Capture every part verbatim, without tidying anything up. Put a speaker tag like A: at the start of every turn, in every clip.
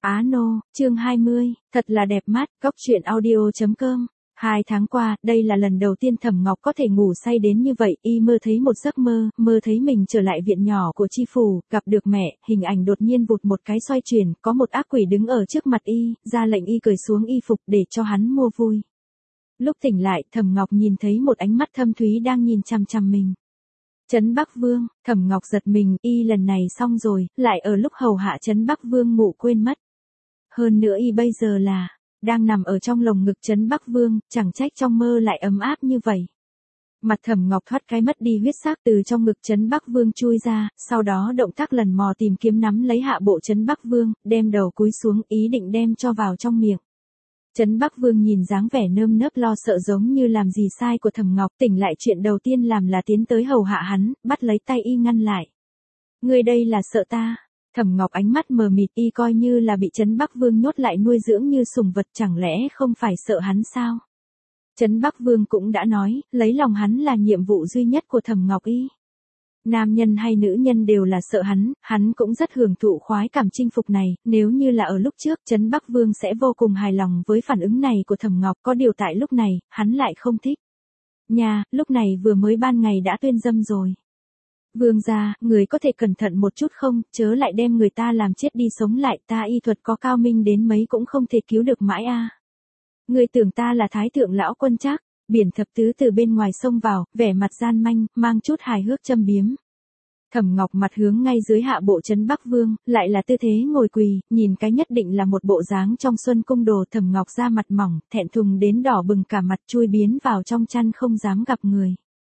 A: Á nô, chương hai mươi, thật là đẹp mắt, góc truyện audio chấm com. Hai tháng qua, đây là lần đầu tiên Thẩm Ngọc có thể ngủ say đến như vậy, y mơ thấy một giấc mơ, mơ thấy mình trở lại viện nhỏ của Chi Phủ, gặp được mẹ, hình ảnh đột nhiên vụt một cái xoay chuyển, có một ác quỷ đứng ở trước mặt y, ra lệnh y cởi xuống y phục để cho hắn mua vui. Lúc tỉnh lại, Thẩm Ngọc nhìn thấy một ánh mắt thâm thúy đang nhìn chằm chằm mình. Trấn Bắc Vương, Thẩm Ngọc giật mình, y lần này xong rồi, lại ở lúc hầu hạ Trấn Bắc Vương ngủ quên mất. Hơn nữa y bây giờ là, đang nằm ở trong lồng ngực Trấn Bắc Vương, chẳng trách trong mơ lại ấm áp như vậy. Mặt Thẩm Ngọc thoát cái mất đi huyết sắc từ trong ngực Trấn Bắc Vương chui ra, sau đó động tác lần mò tìm kiếm nắm lấy hạ bộ Trấn Bắc Vương, đem đầu cúi xuống ý định đem cho vào trong miệng. Trấn Bắc Vương nhìn dáng vẻ nơm nớp lo sợ giống như làm gì sai của Thẩm Ngọc, tỉnh lại chuyện đầu tiên làm là tiến tới hầu hạ hắn, bắt lấy tay y ngăn lại. Ngươi đây là sợ ta? Thẩm Ngọc ánh mắt mờ mịt, y coi như là bị Trấn Bắc Vương nhốt lại nuôi dưỡng như sủng vật, chẳng lẽ không phải sợ hắn sao? Trấn Bắc Vương cũng đã nói, lấy lòng hắn là nhiệm vụ duy nhất của Thẩm Ngọc y. Nam nhân hay nữ nhân đều là sợ hắn, hắn cũng rất hưởng thụ khoái cảm chinh phục này, nếu như là ở lúc trước, Trấn Bắc Vương sẽ vô cùng hài lòng với phản ứng này của Thẩm Ngọc, có điều tại lúc này, hắn lại không thích. Nha, lúc này vừa mới ban ngày đã tuyên dâm rồi. Vương gia, người có thể cẩn thận một chút không, chớ lại đem người ta làm chết đi sống lại, ta y thuật có cao minh đến mấy cũng không thể cứu được mãi a. À. Người tưởng ta là thái thượng lão quân chắc? Biển Thập Tứ từ bên ngoài xông vào, vẻ mặt gian manh, mang chút hài hước châm biếm. Thẩm Ngọc mặt hướng ngay dưới hạ bộ Trấn Bắc Vương, lại là tư thế ngồi quỳ, nhìn cái nhất định là một bộ dáng trong xuân cung đồ. Thẩm Ngọc da mặt mỏng, thẹn thùng đến đỏ bừng cả mặt, chui biến vào trong chăn không dám gặp người.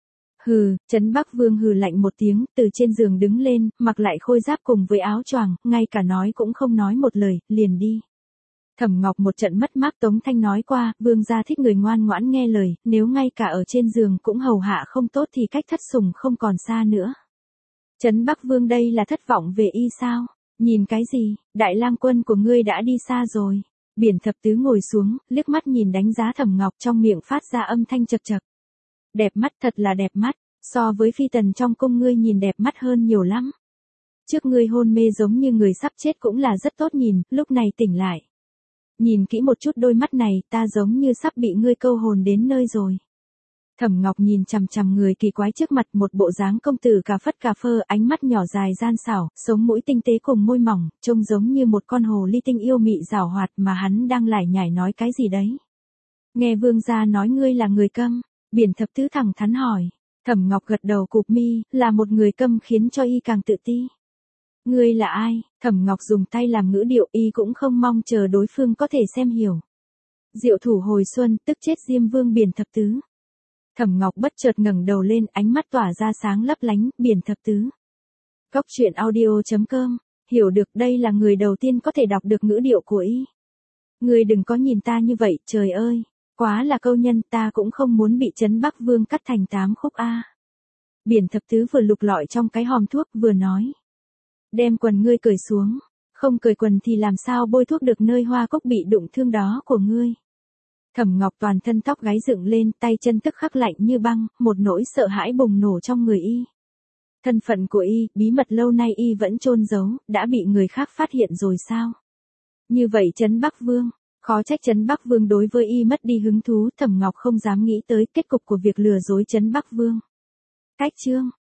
A: Hừ, Trấn Bắc Vương hừ lạnh một tiếng, từ trên giường đứng lên, mặc lại khôi giáp cùng với áo choàng, ngay cả nói cũng không nói một lời, liền đi. Thẩm Ngọc một trận mất mát. Tống Thanh nói qua, vương gia thích người ngoan ngoãn nghe lời, nếu ngay cả ở trên giường cũng hầu hạ không tốt thì cách thất sủng không còn xa nữa. Trấn Bắc Vương đây là thất vọng về y sao? Nhìn cái gì, đại lang quân của ngươi đã đi xa rồi. Biển Thập Tứ ngồi xuống, liếc mắt nhìn đánh giá Thẩm Ngọc, trong miệng phát ra âm thanh chật chật. Đẹp mắt, thật là đẹp mắt, so với phi tần trong cung ngươi nhìn đẹp mắt hơn nhiều lắm. Trước ngươi hôn mê giống như người sắp chết cũng là rất tốt nhìn, lúc này tỉnh lại. Nhìn kỹ một chút đôi mắt này, ta giống như sắp bị ngươi câu hồn đến nơi rồi. Thẩm Ngọc nhìn chằm chằm người kỳ quái trước mặt, một bộ dáng công tử cà phất cà phơ, ánh mắt nhỏ dài gian xảo, sống mũi tinh tế cùng môi mỏng, trông giống như một con hồ ly tinh yêu mị giảo hoạt, mà hắn đang lải nhải nói cái gì đấy. Nghe vương gia nói ngươi là người câm, Biển Thập Tứ thẳng thắn hỏi. Thẩm Ngọc gật đầu cụp mi, là một người câm khiến cho y càng tự ti. Ngươi là ai? Thẩm Ngọc dùng tay làm ngữ điệu, y cũng không mong chờ đối phương có thể xem hiểu. Diệu thủ hồi xuân, tức chết Diêm Vương Biển Thập Tứ. Thẩm Ngọc bất chợt ngẩng đầu lên, ánh mắt tỏa ra sáng lấp lánh. Biển Thập Tứ. Góc truyện audio chấm com, hiểu được đây là người đầu tiên có thể đọc được ngữ điệu của y. Ngươi đừng có nhìn ta như vậy, trời ơi, quá là câu nhân, ta cũng không muốn bị Trấn Bắc Vương cắt thành tám khúc a. À. Biển Thập Tứ vừa lục lọi trong cái hòm thuốc vừa nói. Đem quần ngươi cởi xuống, không cởi quần thì làm sao bôi thuốc được nơi hoa cúc bị đụng thương đó của ngươi. Thẩm Ngọc toàn thân tóc gáy dựng lên, tay chân tức khắc lạnh như băng, một nỗi sợ hãi bùng nổ trong người y. Thân phận của y, bí mật lâu nay y vẫn chôn giấu, đã bị người khác phát hiện rồi sao? Như vậy Trấn Bắc Vương, khó trách Trấn Bắc Vương đối với y mất đi hứng thú. Thẩm Ngọc không dám nghĩ tới kết cục của việc lừa dối Trấn Bắc Vương. Cách chương